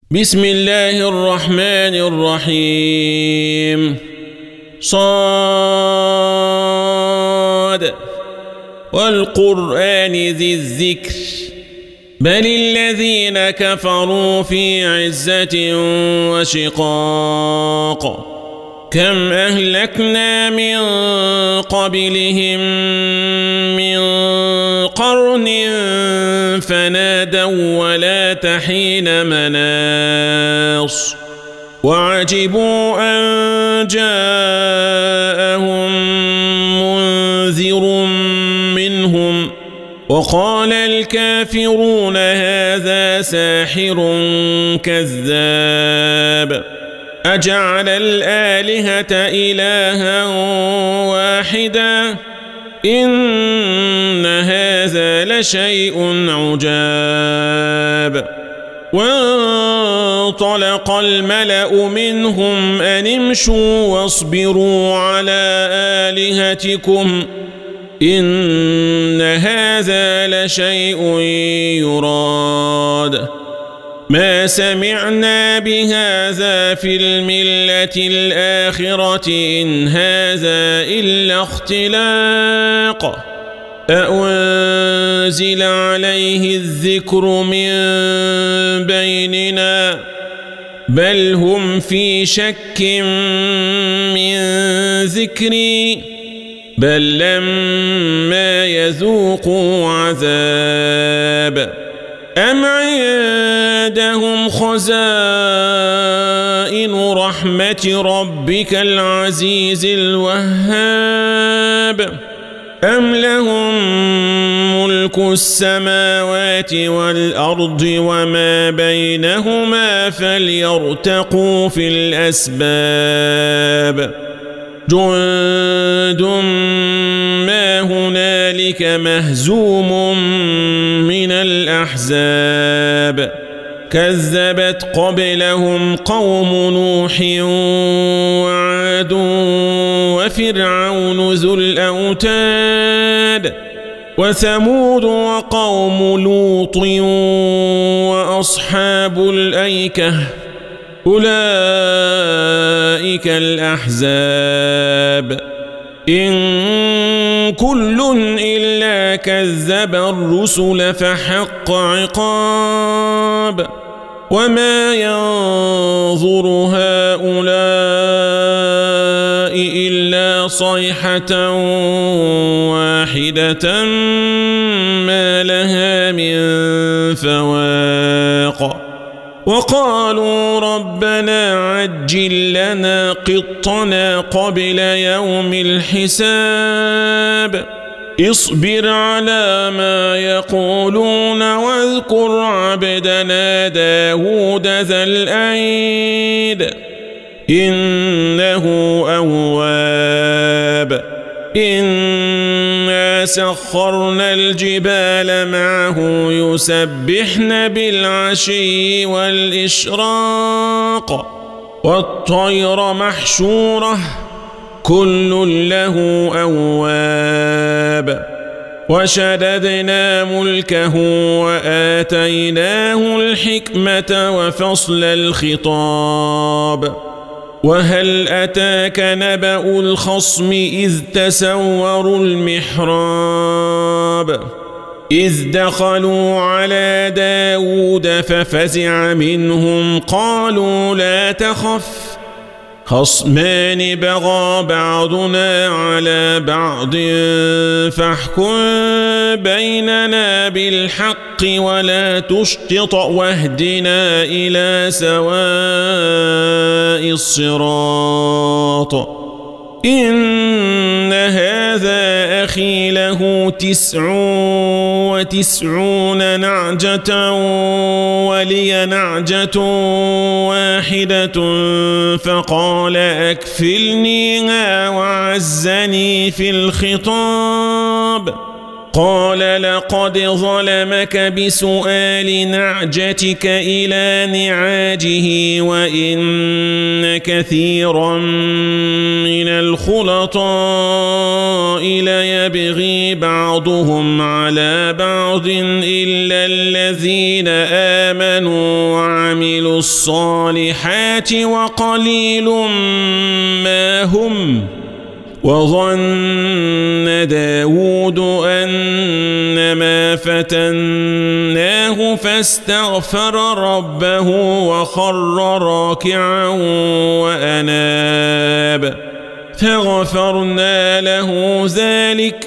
بسم الله الرحمن الرحيم صاد والقرآن ذي الذكر بل الذين كفروا في عزة وشقاق كم أهلكنا من قبلهم من قرن فنادوا ولا تحين مناص وعجبوا أن جاءهم منذر منهم وقال الكافرون هذا ساحر كذاب أجعل الآلهة إلها واحدا إن هذا لشيء عجاب وانطلق الملأ منهم أن امشوا واصبروا على آلهتكم إن هذا لشيء يراد ما سمعنا بهذا في الملة الآخرة إن هذا إلا اختلاق أأنزل عليه الذكر من بيننا بل هم في شك من ذكري بل لما يذوقوا عذاب أم عندهم خزائن رحمة ربك العزيز الوهاب أم لهم ملك السماوات والأرض وما بينهما فليرتقوا في الأسباب جند ما هنالك مهزوم من الأحزاب كذبت قبلهم قوم نوح وعاد وفرعون ذو الأوتاد وثمود وقوم لوط وأصحاب الأيكة أولئك الأحزاب إن كل إلا كذب الرسل فحق عقاب وما ينظر هؤلاء إلا صيحة واحدة ما لها من فواق وقالوا ربنا عجل لنا قطنا قبل يوم الحساب اصبر على ما يقولون واذكر عبدنا داود ذا الأيد إنه أواب إنا سخرنا الجبال معه يسبحن بالعشي والإشراق والطير محشورة كل له أواب وشددنا ملكه وآتيناه الحكمة وفصل الخطاب وهل أتاك نبأ الخصم إذ تسوروا المحراب إذ دخلوا على داود ففزع منهم قالوا لا تخف خصمان بغى بعضنا على بعض فاحكم بيننا بالحق ولا تشطط واهدنا إلى سواء الصراط إن هذا أخي له 99 نعجة ولي نعجة واحدة فقال أكفلنيها وعزني في الخطاب قال لقد ظلمك بسؤال نعجتك إلى نعاجه وإن كثيرا من الخلطاء ليبغي بعضهم على بعض إلا الذين آمنوا وعملوا الصالحات وقليل ما هم. وظن داود أنما فتناه فاستغفر ربه وخر راكعا وأناب فغفرنا له ذلك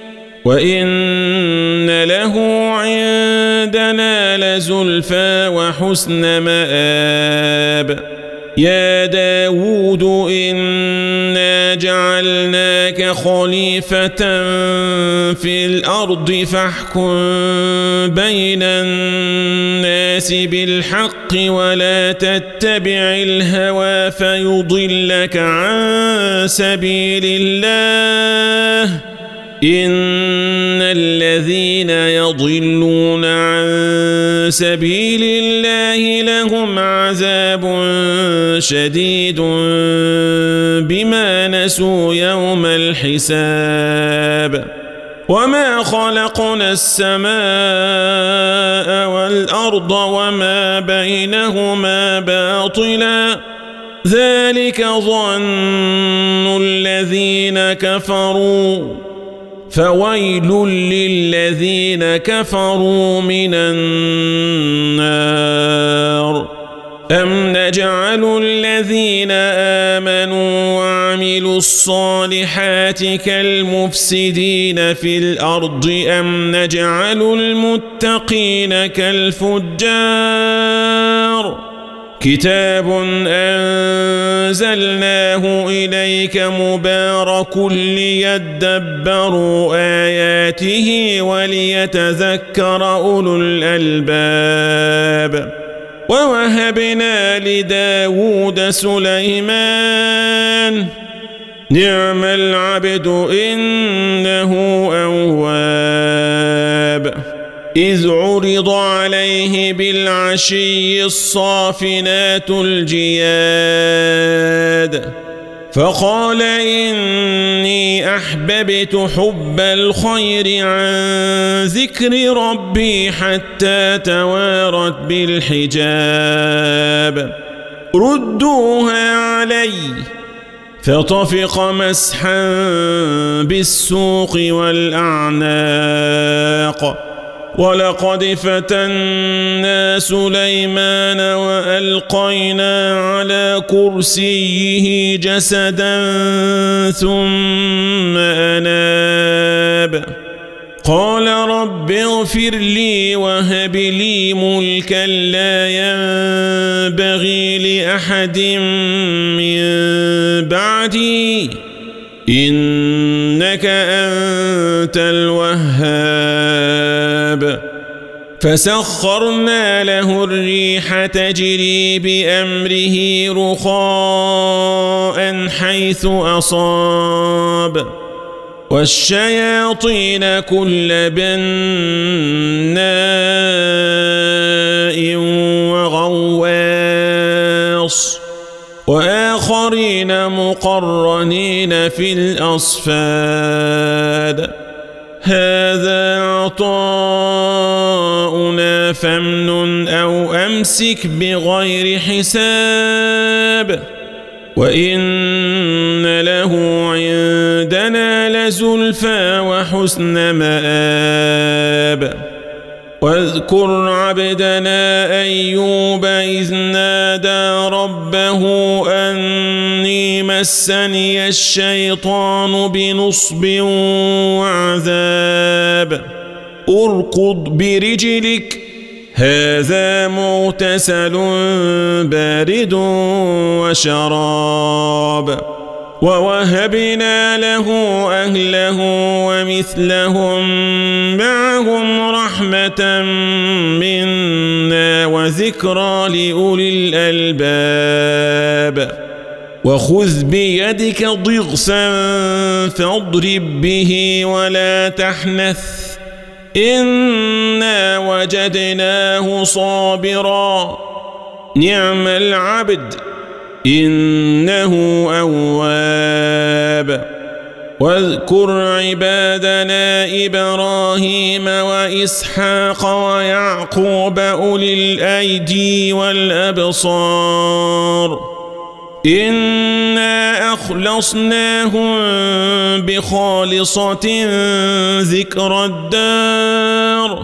وإن له عندنا لزلفى وحسن مآب. يا داود إنا جعلناك خليفة في الأرض فاحكم بين الناس بالحق ولا تتبع الهوى فيضلك عن سبيل الله إن الذين يضلون عن سبيل الله لهم عذاب شديد بما نسوا يوم الحساب. وما خلقنا السماء والأرض وما بينهما باطلا ذلك ظن الذين كفروا فويل للذين كفروا من النار. أم نجعل الذين آمنوا وعملوا الصالحات كالمفسدين في الأرض أم نجعل المتقين كالفجار. كتاب أنزلناه إليك مبارك ليدبروا آياته وليتذكر أولو الألباب. ووهبنا لداود سليمان نعم العبد إنه أواب. إذ عرض عليه بالعشي الصافنات الجياد فقال إني أحببت حب الخير عن ذكر ربي حتى توارت بالحجاب. ردوها علي فطفق مسحا بالسوق والأعناق. ولقد فتنا سليمان وألقينا على كرسيه جسدا ثم أناب قال رب اغفر لي وهب لي ملكا لا ينبغي لأحد من بعدي إنك أنت الوهاب. فسخرنا له الريح تجري بأمره رخاء حيث أصاب والشياطين كل بناء وغواص وآخرين مقرنين في الأصفاد. هذا عطاؤنا فامنن أو أمسك بغير حساب وإن له عندنا لزلفى وحسن مآب. واذكر عبدنا أيوب إذ نادى ربه أني مسني الشيطان بنصب وعذاب. اركض برجلك هذا مغتسل بارد وشراب. ووهبنا له أهله ومثلهم معهم رحمة منا وذكرى لأولي الألباب. وخذ بيدك ضغثا فاضرب به ولا تحنث إنا وجدناه صابرا نعم العبد إنه أواب واذكر عبادنا إبراهيم وإسحاق ويعقوب أولي الأيدي والأبصار إنا أخلصناهم بخالصة ذكر الدار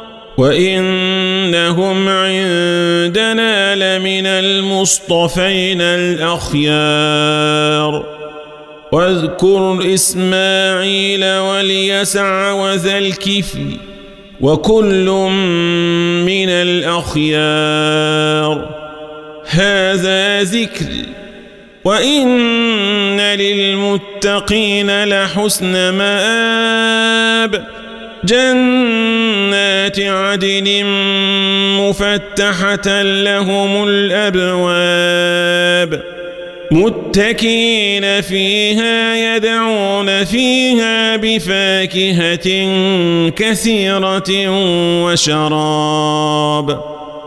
وإنهم عندنا لمن المصطفين الأخيار واذكر إسماعيل واليسع وذا الكفل وكل من الأخيار هذا ذكر وإن للمتقين لحسن مآب جنات عدن مفتحة لهم الأبواب متكئين فيها يدعون فيها بفاكهة كثيرة وشراب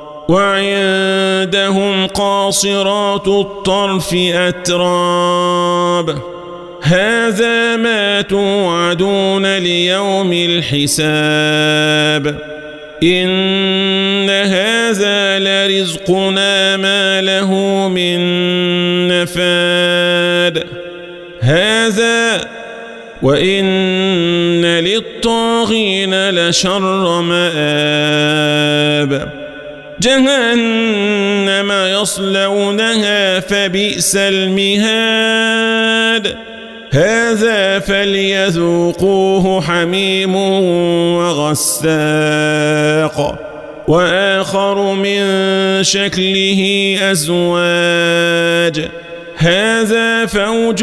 وعندهم قاصرات الطرف أتراب هذا ما توعدون ليوم الحساب إن هذا لرزقنا ما له من نفاد هذا وإن للطاغين لشر مآب جهنم يصلونها فبئس المهاد هذا فليذوقوه حميم وغساق وآخر من شكله أزواج هذا فوج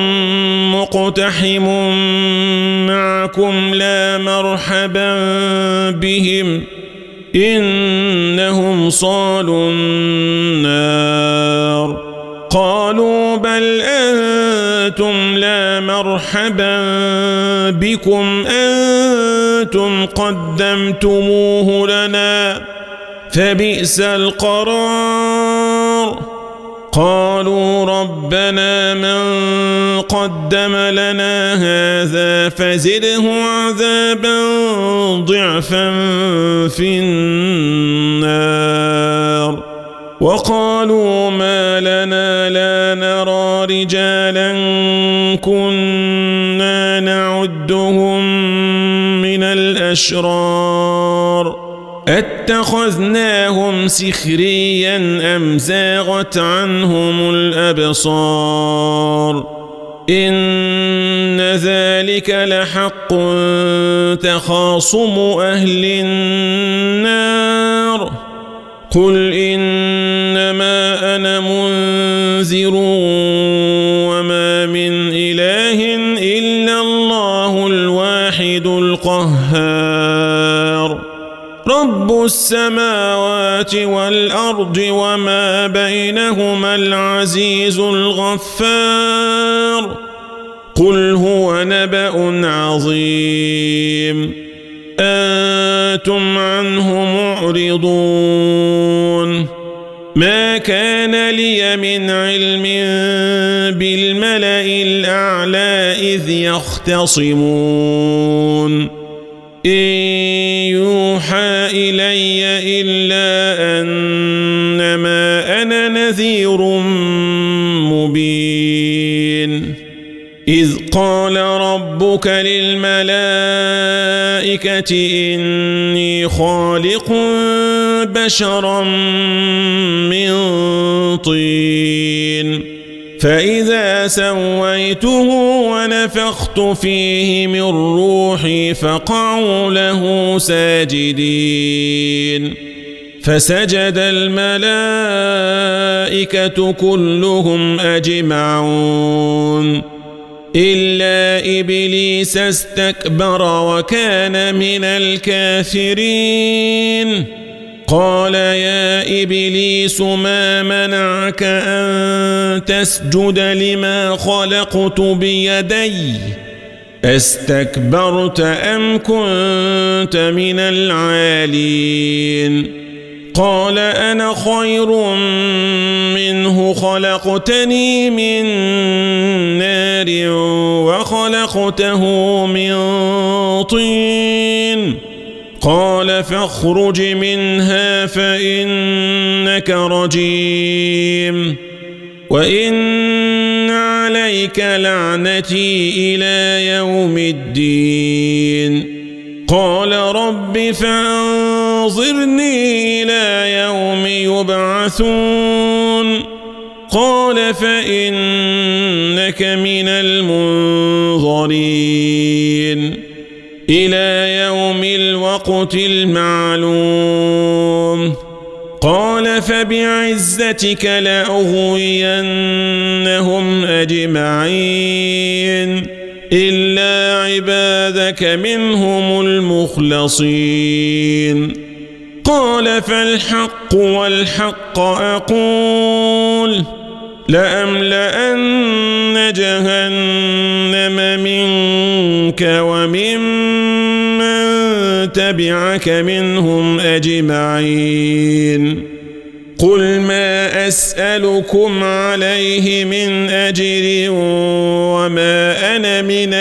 مقتحم معكم لا مرحبا بهم إنهم صالوا النار قالوا بل أنتم لا مرحبا بكم أنتم قدمتموه لنا فبئس القرار قالوا ربنا من قدم لنا هذا فزده عذابا ضعفا في النار وقالوا ما لنا لا نرى رجالا كنا نعدهم من الأشرار اتخذناهم سخريا أم زاغت عنهم الأبصار إن ذلك لحق تخاصم أهل النار قل إنما أنا منذر وما من إله إلا الله الواحد القهار رب السماوات والأرض وما بينهما العزيز الغفار قل هو نبأ عظيم أنتم عنه معرضون ما كان لي من علم بالملأ الأعلى إذ يختصمون إن يوحى إلي إلا أنما أنا نذير مبين إذ قال ربك للملائكة إني خالق بشرا من طين فإذا سويته ونفخت فيه من روحي فقعوا له ساجدين فسجد الملائكة كلهم أجمعون إلا إبليس استكبر وكان من الكافرين قال يا إبليس ما منعك أن تسجد لما خلقت بيدي استكبرت أم كنت من العالين قال أنا خير منه خلقتني من نار وخلقته من طين قال فاخرج منها فإنك رجيم وإن عليك لعنتي إلى يوم الدين قال رب فأنظرني إلى يوم يبعثون قال فإنك من المنظرين إلى يوم الوقت المعلوم قال فبعزتك لأغوينهم أجمعين إلا عبادك منهم المخلصين قال فالحق والحق أقول لأملأن جهنم منك وممن تبعك منهم أجمعين قل ما أسألكم عليه من أجر وما أنا من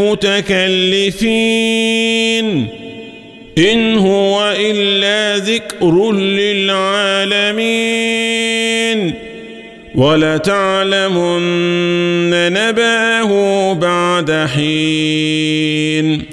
المتكلفين إن هو إلا ذكر للعالمين ولتعلمن نبأه بعد حين